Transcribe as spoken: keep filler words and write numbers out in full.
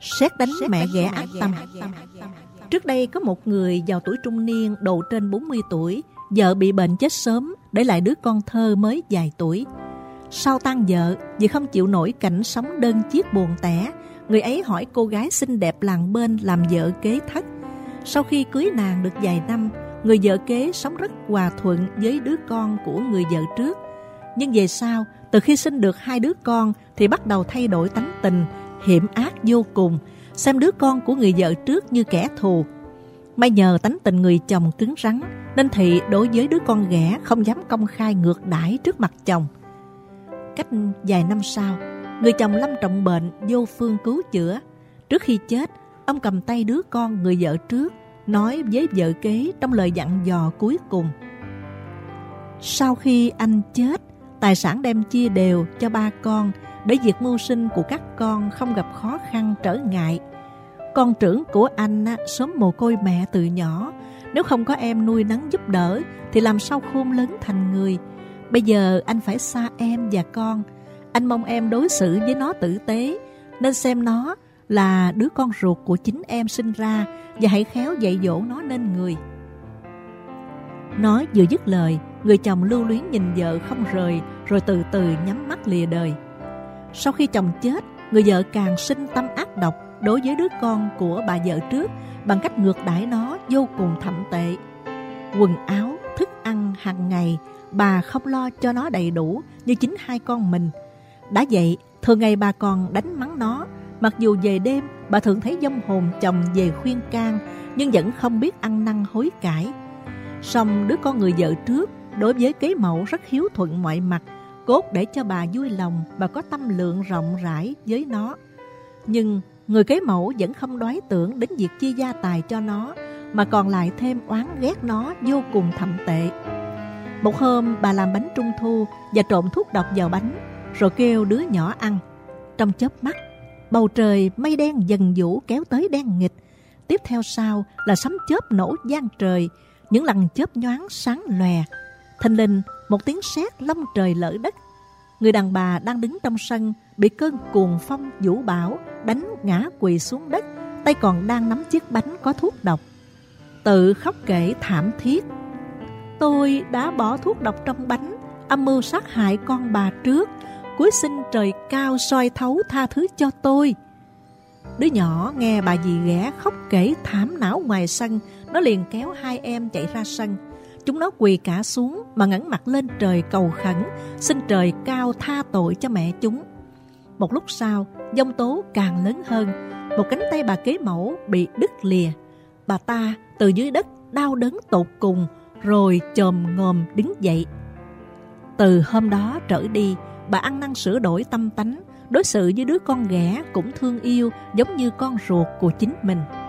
sét đánh mẹ ghẻ ác tâm. Trước đây có một người vào tuổi trung niên độ trên bốn mươi tuổi, vợ bị bệnh chết sớm, để lại đứa con thơ mới vài tuổi. Sau tang vợ, vì không chịu nổi cảnh sống đơn chiếc buồn tẻ, người ấy hỏi cô gái xinh đẹp làng bên làm vợ kế thất. Sau khi cưới nàng được vài năm, người vợ kế sống rất hòa thuận với đứa con của người vợ trước. Nhưng về sau, từ khi sinh được hai đứa con thì bắt đầu thay đổi tánh tình, hiểm ác vô cùng, xem đứa con của người vợ trước như kẻ thù. May nhờ tánh tình người chồng cứng rắn, nên Thị đối với đứa con ghẻ không dám công khai ngược đãi trước mặt chồng. Cách vài năm sau, người chồng lâm trọng bệnh vô phương cứu chữa. Trước khi chết, ông cầm tay đứa con người vợ trước, nói với vợ kế trong lời dặn dò cuối cùng: sau khi anh chết, tài sản đem chia đều cho ba con, để việc mưu sinh của các con không gặp khó khăn trở ngại. Con trưởng của anh sớm mồ côi mẹ từ nhỏ, nếu không có em nuôi nấng giúp đỡ thì làm sao khôn lớn thành người. Bây giờ anh phải xa em và con, anh mong em đối xử với nó tử tế, nên xem nó là đứa con ruột của chính em sinh ra, và hãy khéo dạy dỗ nó nên người. Nói vừa dứt lời, người chồng lưu luyến nhìn vợ không rời, rồi từ từ nhắm mắt lìa đời. Sau khi chồng chết, người vợ càng sinh tâm ác độc đối với đứa con của bà vợ trước, bằng cách ngược đãi nó vô cùng thậm tệ. Quần áo, thức ăn hàng ngày bà không lo cho nó đầy đủ như chính hai con mình. Đã vậy, thường ngày bà còn đánh mắng nó. Mặc dù về đêm bà thường thấy vong hồn chồng về khuyên can, nhưng vẫn không biết ăn năn hối cải. Song đứa con người vợ trước đối với kế mẫu rất hiếu thuận mọi mặt, cốt để cho bà vui lòng và có tâm lượng rộng rãi với nó. Nhưng người kế mẫu vẫn không đoái tưởng đến việc chia gia tài cho nó, mà còn lại thêm oán ghét nó vô cùng thậm tệ. Một hôm bà làm bánh trung thu và trộn thuốc độc vào bánh, rồi kêu đứa nhỏ ăn. Trong chớp mắt, bầu trời mây đen dần vũ kéo tới đen nghịt. Tiếp theo sau là sấm chớp nổ vang trời, những lần chớp nhoáng sáng lòe. Thình lình một tiếng sét long trời lở đất. Người đàn bà đang đứng trong sân bị cơn cuồng phong vũ bão đánh ngã quỳ xuống đất, tay còn đang nắm chiếc bánh có thuốc độc. Tự khóc kể thảm thiết: tôi đã bỏ thuốc độc trong bánh, âm mưu sát hại con bà trước, cuối xin trời cao soi thấu tha thứ cho tôi. Đứa nhỏ nghe bà dì ghẻ khóc kể thảm não ngoài sân, nó liền kéo hai em chạy ra sân. Chúng nó quỳ cả xuống mà ngẩng mặt lên trời cầu khẩn, xin trời cao tha tội cho mẹ chúng. Một lúc sau, giông tố càng lớn hơn. Một cánh tay bà kế mẫu bị đứt lìa. Bà ta từ dưới đất đau đớn tột cùng, rồi chồm ngồm đứng dậy. Từ hôm đó trở đi, bà ăn năn sửa đổi tâm tánh, đối xử với đứa con ghẻ cũng thương yêu giống như con ruột của chính mình.